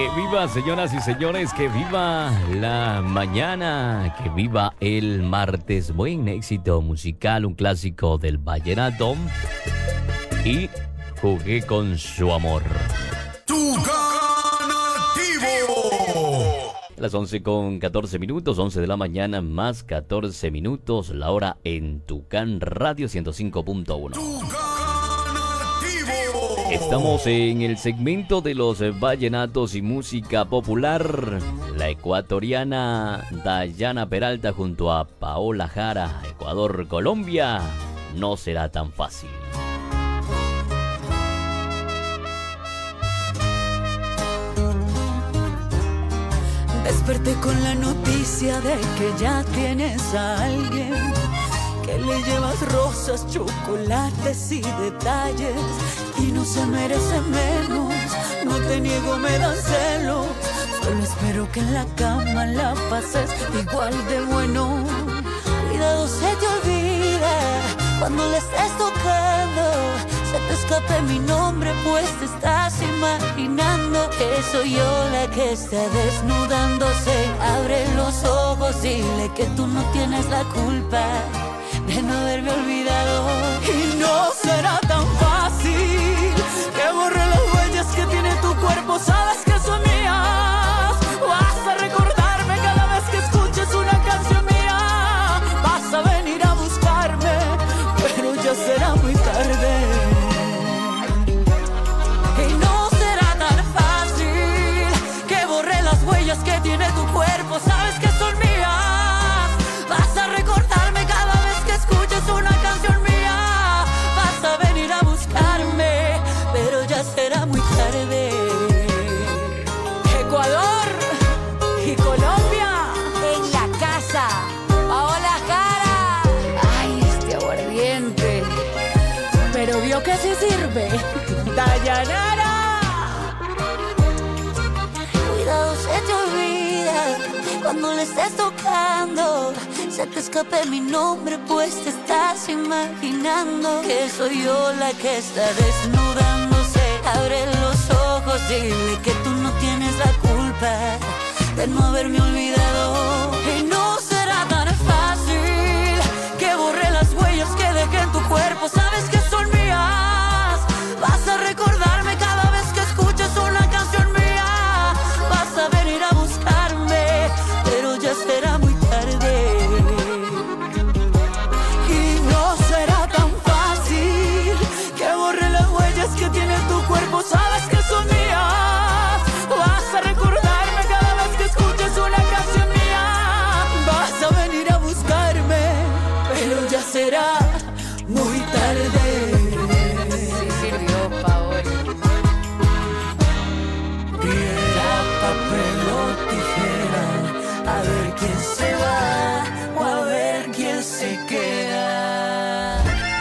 Que viva, señoras y señores, que viva la mañana, que viva el martes. Buen éxito musical, un clásico del vallenato. Y Jugué con su amor. Tucanativo. Las 11:14 minutos, 11 de la mañana más 14 minutos, la hora en Tucán Radio 105.1. Estamos en el segmento de los vallenatos y música popular. La ecuatoriana Dayana Peralta junto a Paola Jara, Ecuador, Colombia. No será tan fácil. Desperté con la noticia de que ya tienes a alguien, que le llevas rosas, chocolates y detalles, y no se merece menos. No te niego, me dan celos, solo espero que en la cama la pases igual de bueno. Cuidado, se te olvida cuando le estés tocando, se te escape mi nombre, pues te estás imaginando que soy yo la que está desnudándose. Abre los ojos, dile que tú no tienes la culpa de no haberme olvidado. Y no será tan fácil que borre las huellas que tiene tu cuerpo, sabes que son mías. Vas a recordarme cada vez que escuches una canción mía. Vas a venir a buscarme, pero ya será muy tarde. Y no será tan fácil que borre las huellas que tiene tu cuerpo, sabes que son mías. Vas a recordarme cada vez que escuches una canción mía. Vas a venir a buscarme, pero ya será muy tarde. Ecuador y Colombia en la casa. Paola Jara. Ay, este aguardiente, pero vio que sí sirve. Dayanara. Cuidado, se te olvida cuando le estés tocando, se te escape mi nombre, pues te estás imaginando que soy yo la que está desnudándose. Abre los ojos, dile que tú no tienes la culpa de no haberme olvidado. Y no será tan fácil que borre las huellas que dejé en tu cuerpo, sabes que son mías. Vas a recordarme cada vez que escuches una canción mía. Vas a venir a buscarme, pero ya será muy tarde. Y no será tan fácil que borre las huellas que tiene tu cuerpo, sabes que son mías. Vas a recordarme cada vez que escuches una canción mía. Vas a venir a buscarme, pero ya será muy tarde. Sí sirvió, Paola. Piedra, papel o tijera, a ver quién se va o a ver quién se queda.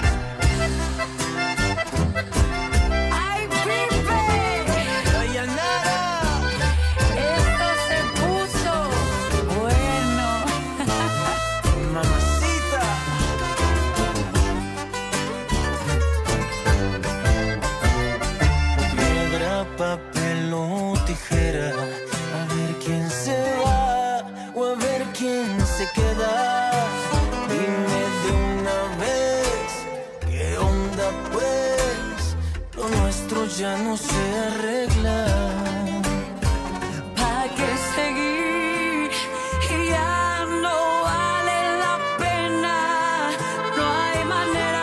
¡Ay, Pipe! ¡Dayanara! Esto se puso bueno. Mamacita. Piedra, papel o tijera, a ver quién se va o a ver quién se queda. Dime de una vez, ¿qué onda pues? Lo nuestro ya no se arregla. ¿Pa' qué seguir? Ya no vale la pena, no hay manera.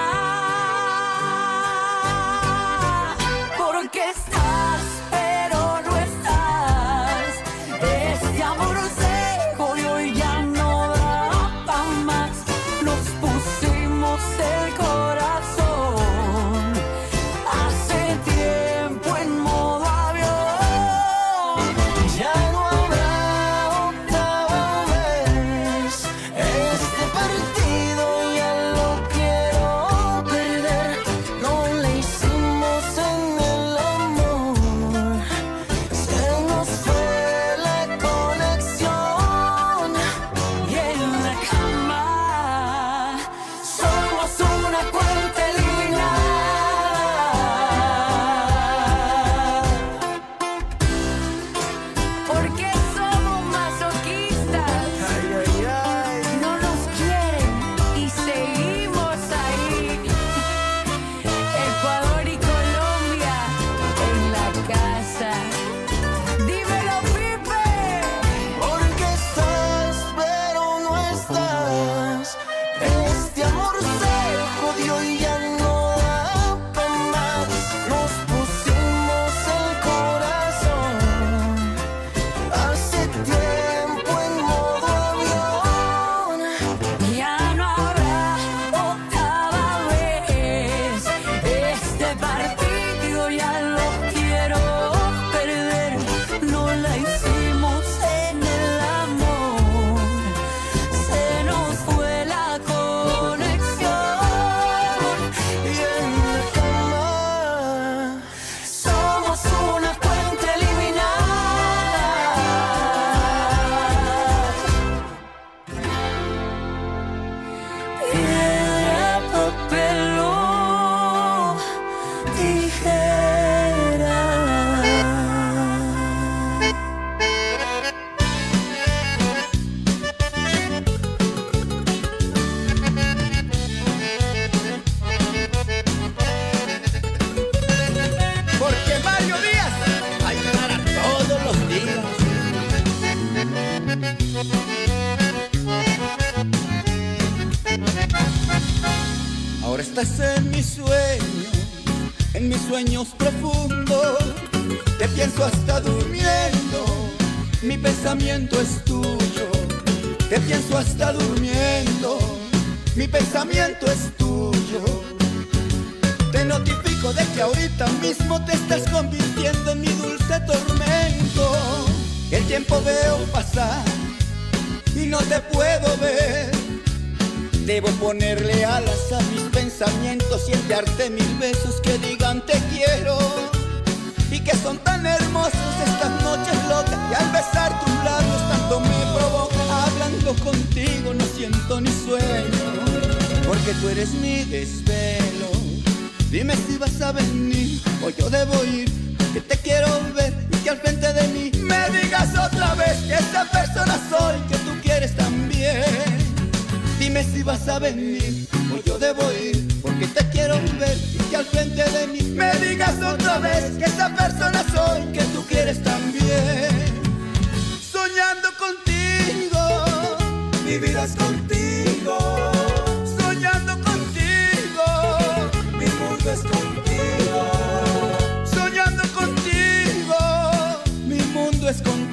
Porque estás, pero no estás. Este amor se jodió y ya no da pa' más. Nos pusimos el corazón hace tiempo en modo avión. estás en mis sueños profundos. Te pienso hasta durmiendo, mi pensamiento es tuyo. Te pienso hasta durmiendo, mi pensamiento es tuyo. Te notifico de que ahorita mismo te estás convirtiendo en mi dulce tormento. El tiempo veo pasar y no te puedo ver. Debo ponerle alas a mis pensamientos y enviarte 1000 besos que digan te quiero. Y que son tan hermosos estas noches locas, y al besar tus labios tanto me provoca. Hablando contigo no siento ni sueño, porque tú eres mi desvelo. Dime si vas a venir o yo debo ir, que te quiero ver y que al frente de mí me digas otra vez que esa persona soy, que tú quieres también. Dime si vas a venir o yo debo ir, porque te quiero ver y que al frente de mí me digas otra vez que esa persona soy, que tú quieres también. Soñando contigo, mi vida es contigo. Soñando contigo, mi mundo es contigo. Soñando contigo, mi mundo es contigo.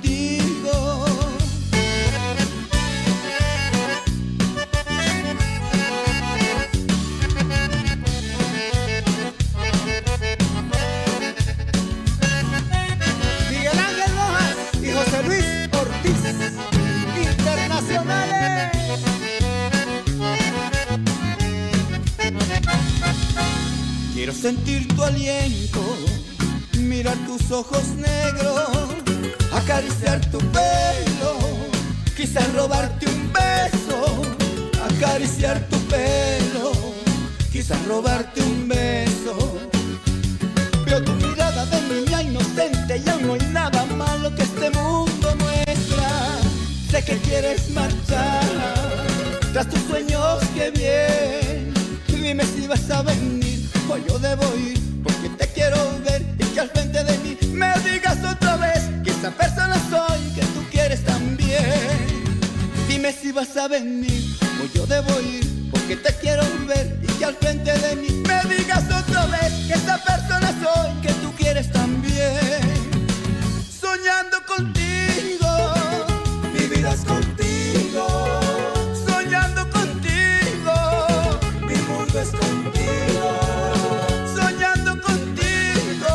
Quiero sentir tu aliento, mirar tus ojos negros, acariciar tu pelo, quizás robarte un beso. Acariciar tu pelo, quizás robarte un beso. Veo tu mirada de niña inocente y aún no hay nada malo que este mundo muestra. Sé que quieres marchar tras tus sueños, que bien. Dime si vas a venir o yo debo ir, porque te quiero ver y que al frente de mí me digas otra vez que esa persona soy, que tú quieres también. Dime si vas a venir o yo debo ir, porque te quiero ver y que al frente de mí me digas otra vez que esa persona soy, que tú quieres también. Soñando contigo, mi vida es contigo. Soñando contigo, mi mundo es contigo. Soñando contigo,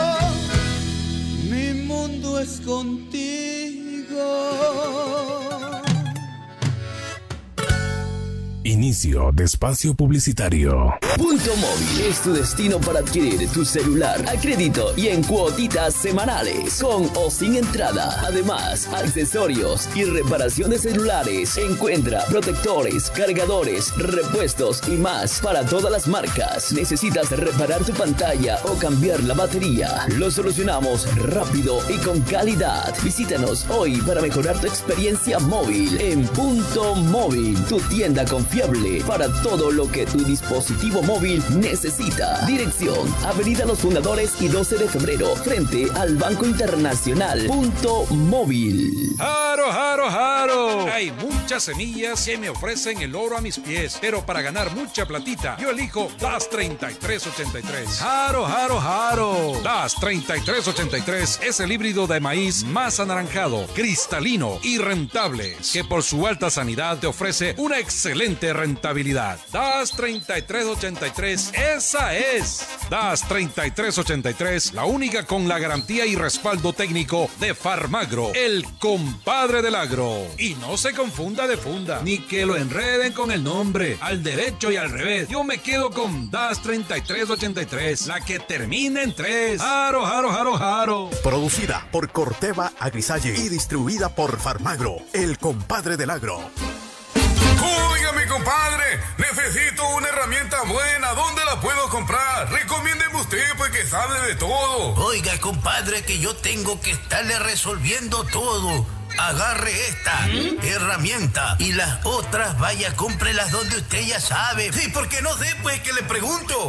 mi mundo es contigo. Inicio de espacio publicitario. Punto Móvil es tu destino para adquirir tu celular a crédito y en cuotitas semanales, con o sin entrada. Además, accesorios y reparación de celulares. Encuentra protectores, cargadores, repuestos y más para todas las marcas. ¿Necesitas reparar tu pantalla o cambiar la batería? Lo solucionamos rápido y con calidad. Visítanos hoy para mejorar tu experiencia móvil en Punto Móvil, tu tienda confiable para todo lo que tu dispositivo móvil necesita. Dirección: Avenida Los Fundadores y 12 de febrero, frente al Banco Internacional. Punto Móvil. ¡Jaro, jaro, jaro! Hay muchas semillas que me ofrecen el oro a mis pies, pero para ganar mucha platita, yo elijo DAS 3383. ¡Jaro, jaro, jaro! DAS 3383 es el híbrido de maíz más anaranjado, cristalino y rentable, que por su alta sanidad te ofrece una excelente rentabilidad. DAS 3383, esa es. DAS 3383, la única con la garantía y respaldo técnico de Farmagro, el compadre del agro. Y no se confunda de funda, ni que lo enreden con el nombre, al derecho y al revés. Yo me quedo con DAS 3383, la que termina en 3. ¡Jaro, jaro, jaro, jaro! Producida por Corteva Agrisalle y distribuida por Farmagro, el compadre del agro. Oiga, mi compadre, necesito una herramienta buena. ¿Dónde la puedo comprar? Recomiéndeme usted, pues, que sabe de todo. Oiga, compadre, que yo tengo que estarle resolviendo todo. Agarre esta herramienta y las otras vaya, cómprelas donde usted ya sabe. ¿Y por qué no sé, pues, que le pregunto?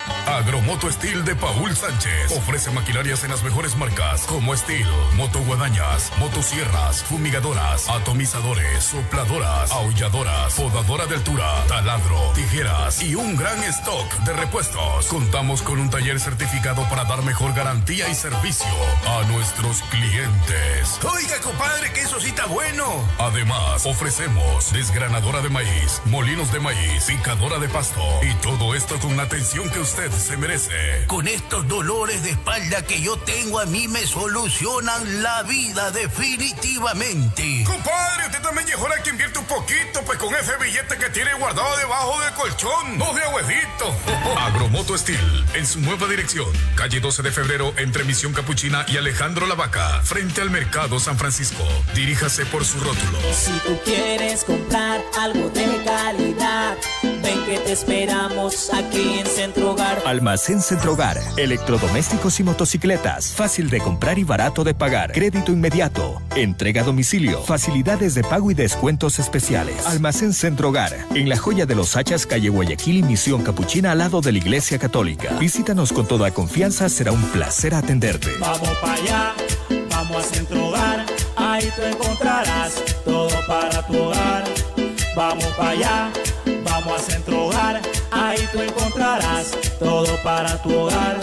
Agromoto Steel de Paul Sánchez ofrece maquinarias en las mejores marcas como Steel, motoguadañas, motosierras, fumigadoras, atomizadores, sopladoras, aulladoras, podadora de altura, taladro, tijeras y un gran stock de repuestos. Contamos con un taller certificado para dar mejor garantía y servicio a nuestros clientes. Oiga, compadre, que eso sí está bueno. Además, ofrecemos desgranadora de maíz, molinos de maíz, picadora de pasto y todo esto con la atención que usted se merece. Con estos dolores de espalda que yo tengo, a mí me solucionan la vida definitivamente. Compadre, usted también llegó a que invierte un poquito, pues con ese billete que tiene guardado debajo del colchón, no de huesito. Agromoto Steel, en su nueva dirección, calle 12 de febrero, entre Misión Capuchina y Alejandro La Vaca, frente al Mercado San Francisco. Diríjase por su rótulo. Si tú quieres comprar algo de calidad, ven que te esperamos aquí en Centro Hogar. Almacén Centro Hogar, electrodomésticos y motocicletas, fácil de comprar y barato de pagar, crédito inmediato, entrega a domicilio, facilidades de pago y descuentos especiales. Almacén Centro Hogar, en la Joya de los Hachas, calle Guayaquil y Misión Capuchina, al lado de la Iglesia Católica. Visítanos con toda confianza, será un placer atenderte. Vamos para allá, vamos a Centro Hogar, ahí tú encontrarás todo para tu hogar. Vamos para allá, vamos a Centro Hogar, ahí tú encontrarás todo para tu hogar.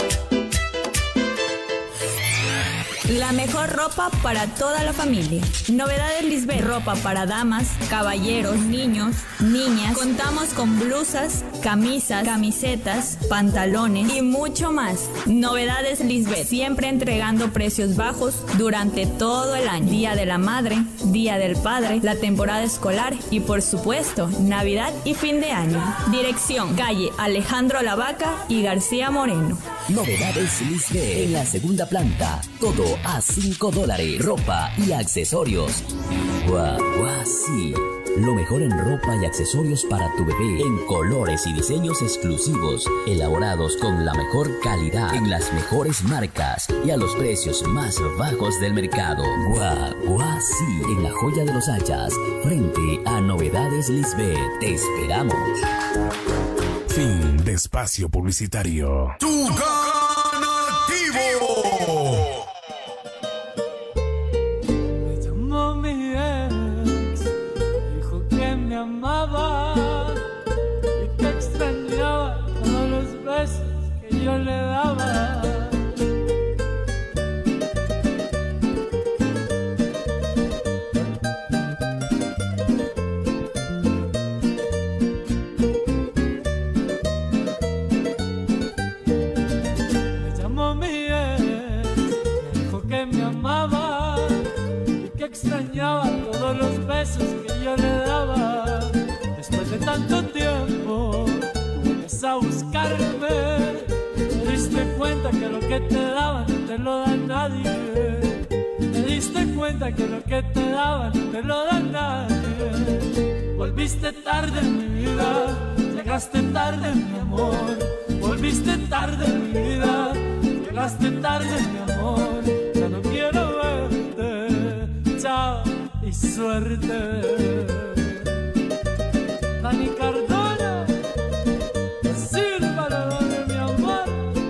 La mejor ropa para toda la familia. Novedades Lisbeth. Ropa para damas, caballeros, niños, niñas. Contamos con blusas, camisas, camisetas, pantalones y mucho más. Novedades Lisbeth. Siempre entregando precios bajos durante todo el año. Día de la Madre, Día del Padre, la temporada escolar y por supuesto, Navidad y fin de año. Dirección: calle Alejandro La Vaca y García Moreno. Novedades Lisbeth. En la segunda planta. Todo a $5. Ropa y accesorios. Guaguasí. Lo mejor en ropa y accesorios para tu bebé. En colores y diseños exclusivos. Elaborados con la mejor calidad. En las mejores marcas. Y a los precios más bajos del mercado. Guaguasí. En la Joya de los Hachas. Frente a Novedades Lisbeth. Te esperamos. Fin de espacio publicitario. ¡Tucán Activo! Me llamó mi ex, dijo que me amaba y que extrañaba todos los besos que yo le daba. Extrañaba todos los besos que yo le daba. Después de tanto tiempo, tú vuelves a buscarme. Te diste cuenta que lo que te daban no te lo da nadie. Te diste cuenta que lo que te daban no te lo da nadie. Volviste tarde en mi vida, llegaste tarde mi amor. Volviste tarde en mi vida, llegaste tarde mi amor. Ya no quiero verte, chao y suerte. Dani Cardona, sírvalo de mi amor.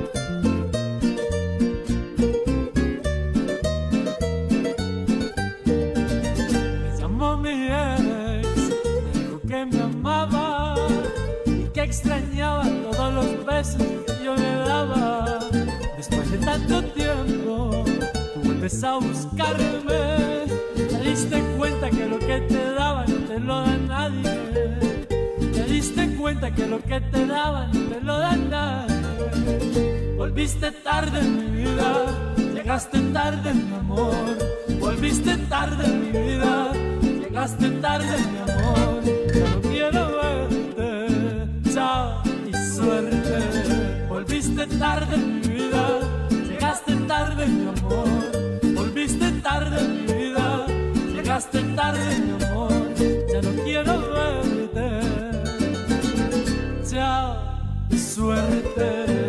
Me llamó mi ex, me dijo que me amaba y que extrañaba todos los besos que yo le daba. Después de tanto tiempo, tú vuelves a buscarme. Te diste cuenta que lo que te daban no te lo da nadie. Te diste cuenta que lo que te daban no te lo da nadie. Volviste tarde en mi vida, llegaste tarde mi amor. Volviste tarde en mi vida, llegaste tarde mi amor. Ya no quiero verte, chao y suerte. Volviste tarde en mi vida, llegaste tarde mi amor. Volviste tarde en mi vida, llegaste tarde mi amor. Ya no quiero verte, chao y suerte.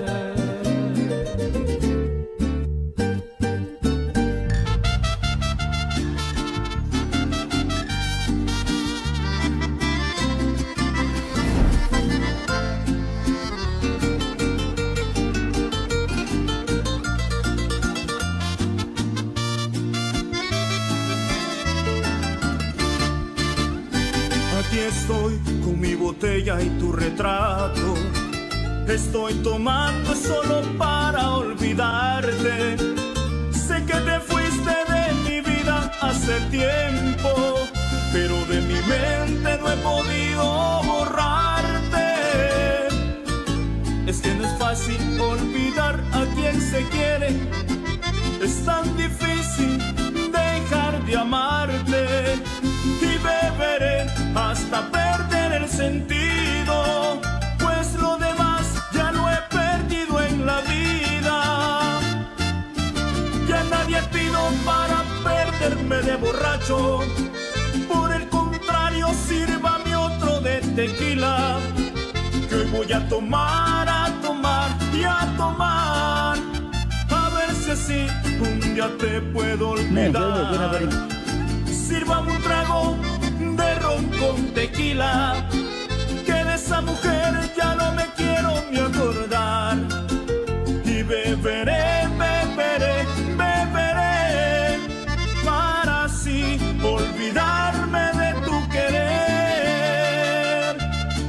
botella y tu retrato. Estoy tomando solo para olvidarte. Sé que te fuiste de mi vida hace tiempo, pero de mi mente no he podido borrarte. Es que no es fácil olvidar a quien se quiere. Es tan difícil dejar de amarte. Y beberé hasta perder el sentido, pues lo demás ya lo he perdido en la vida. Ya nadie pido para perderme de borracho. Por el contrario, sírvame otro de tequila, que hoy voy a tomar y a tomar. A ver si así un día te puedo olvidar. Sírvame un trago de ron con tequila, que de esa mujer ya no me quiero ni acordar. Y beberé, beberé, beberé, para así olvidarme de tu querer.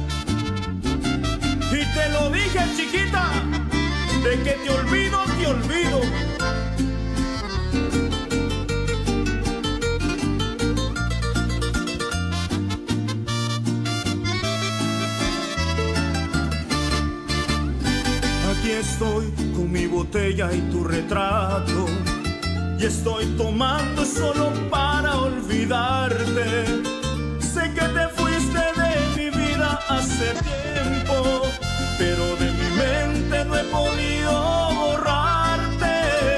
Y te lo dije, chiquita, de que te olvido, te olvido. Aquí estoy con mi botella y tu retrato, y estoy tomando solo para olvidarte. Sé que te fuiste de mi vida hace tiempo, pero de mi mente no he podido borrarte.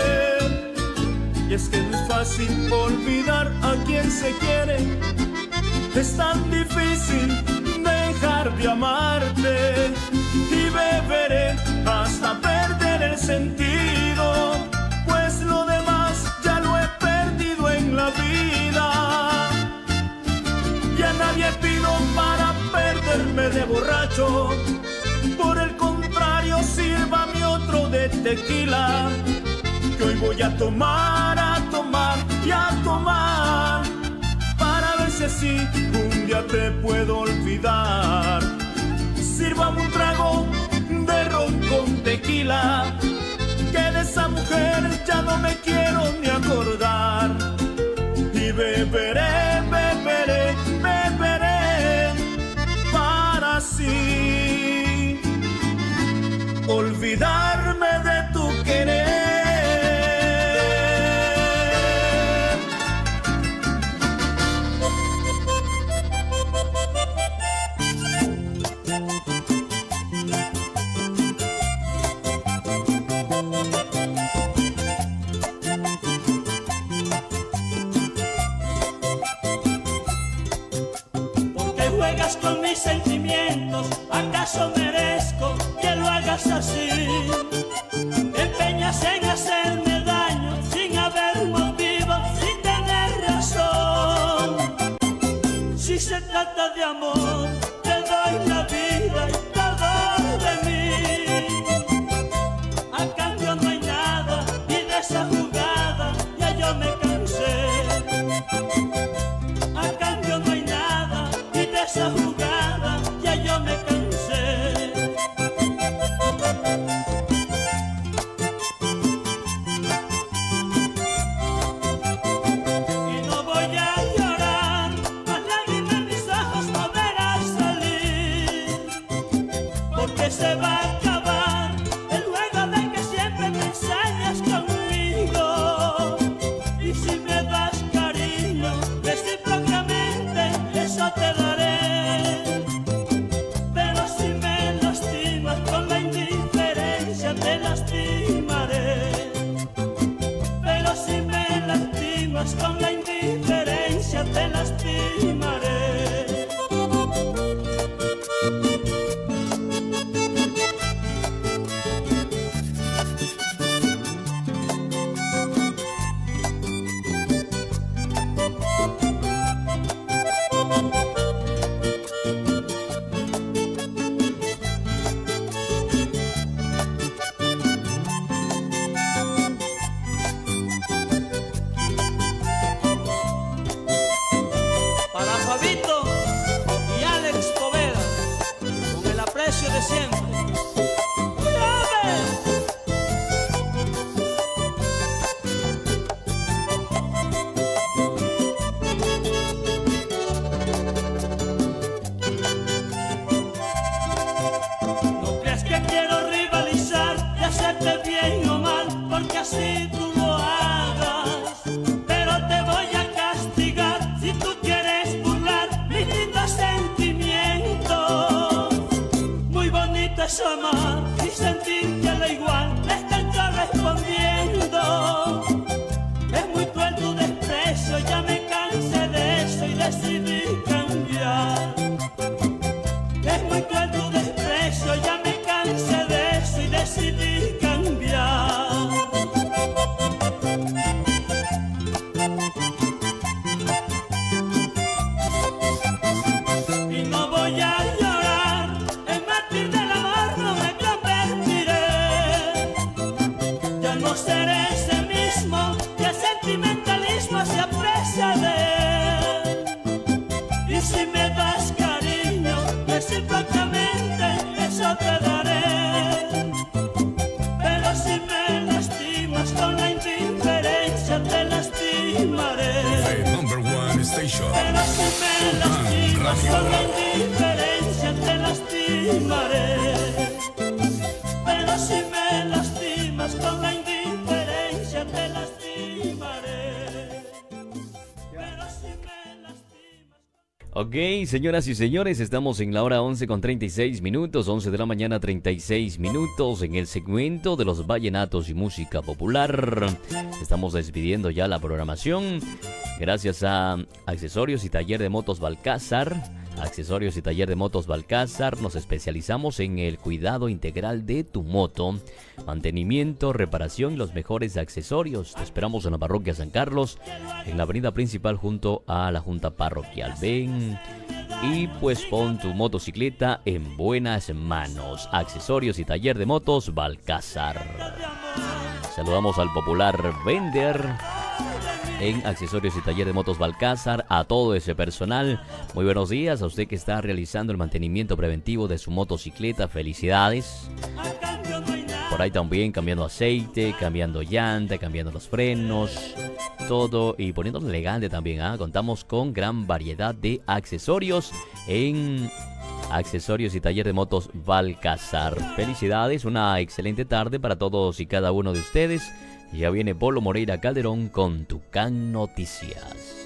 Y es que no es fácil olvidar a quien se quiere. Es tan difícil dejar de amarte. Y beberé hasta perder el sentido, pues lo demás ya lo he perdido en la vida. Ya nadie pido para perderme de borracho. Por el contrario, sírvame otro de tequila, que hoy voy a tomar y a tomar, para ver si así un día te puedo olvidar. Sírvame un trago de ron con tequila, que de esa mujer ya no me quiero ni acordar. Y beberé, beberé, beberé, para así olvidarme de tu querer. Con mis sentimientos, ¿acaso merezco que lo hagas así? Te empeñas en hacerme daño sin haber motivo, sin tener razón. Si se trata de amor, te doy la vida y todo de mí. A cambio no hay nada y de esa jugada ya yo me cansé. A cambio no hay nada y de esa jugada ya yo me cansé. Y no voy a llorar, más lágrimas en mis ojos no verás salir, porque se va a acabar el juego de que siempre te ensañas conmigo. Y si me das cariño, recíprocamente eso te daré. Pero si me lastimas con la indiferencia, te lastimaré. Pero si me lastimas con la indiferencia, te lastimaré. hacerte bien o mal, porque así tú lo hagas. Pero te voy a castigar si tú quieres burlar mis lindos sentimientos. Muy bonito es amar y sentir que lo igual me están correspondiendo. Es muy cruel tu desprecio, ya me cansé de eso y decidí cambiar. Es muy cruel tu desprecio, ya me cansé de eso y decidí cambiar. Y no voy a llorar, en mártir del amor no me convertiré. Ya no seré ese mismo, que el sentimentalismo se aprecia de él. Y si me das cariño, recíprocamente eso te daré. Pero si me lastimas con la indiferencia, te lastimaré. The number one station. Pero si me lastimas con la indiferencia, te lastimaré. Pero si me lastimas con la indiferencia, te lastimaré. Pero si me lastimas... Ok, señoras y señores, estamos en la hora 11:36, 11 de la mañana 36 minutos, en el segmento de los vallenatos y música popular. Estamos despidiendo ya la programación. Gracias a Accesorios y Taller de Motos Balcázar. Accesorios y Taller de Motos Balcázar, nos especializamos en el cuidado integral de tu moto, mantenimiento, reparación y los mejores accesorios. Te esperamos en la parroquia San Carlos, en la avenida principal junto a la Junta Parroquial. Ven y pues pon tu motocicleta en buenas manos. Accesorios y Taller de Motos Balcázar. Saludamos al popular vender en Accesorios y Taller de Motos Balcázar, a todo ese personal. Muy buenos días a usted que está realizando el mantenimiento preventivo de su motocicleta. Felicidades. Por ahí también cambiando aceite, cambiando llanta, cambiando los frenos, todo y poniéndolo elegante también. Contamos con gran variedad de accesorios en Accesorios y Taller de Motos Balcázar. Felicidades, una excelente tarde para todos y cada uno de ustedes. Ya viene Polo Moreira Calderón con Tucán Noticias.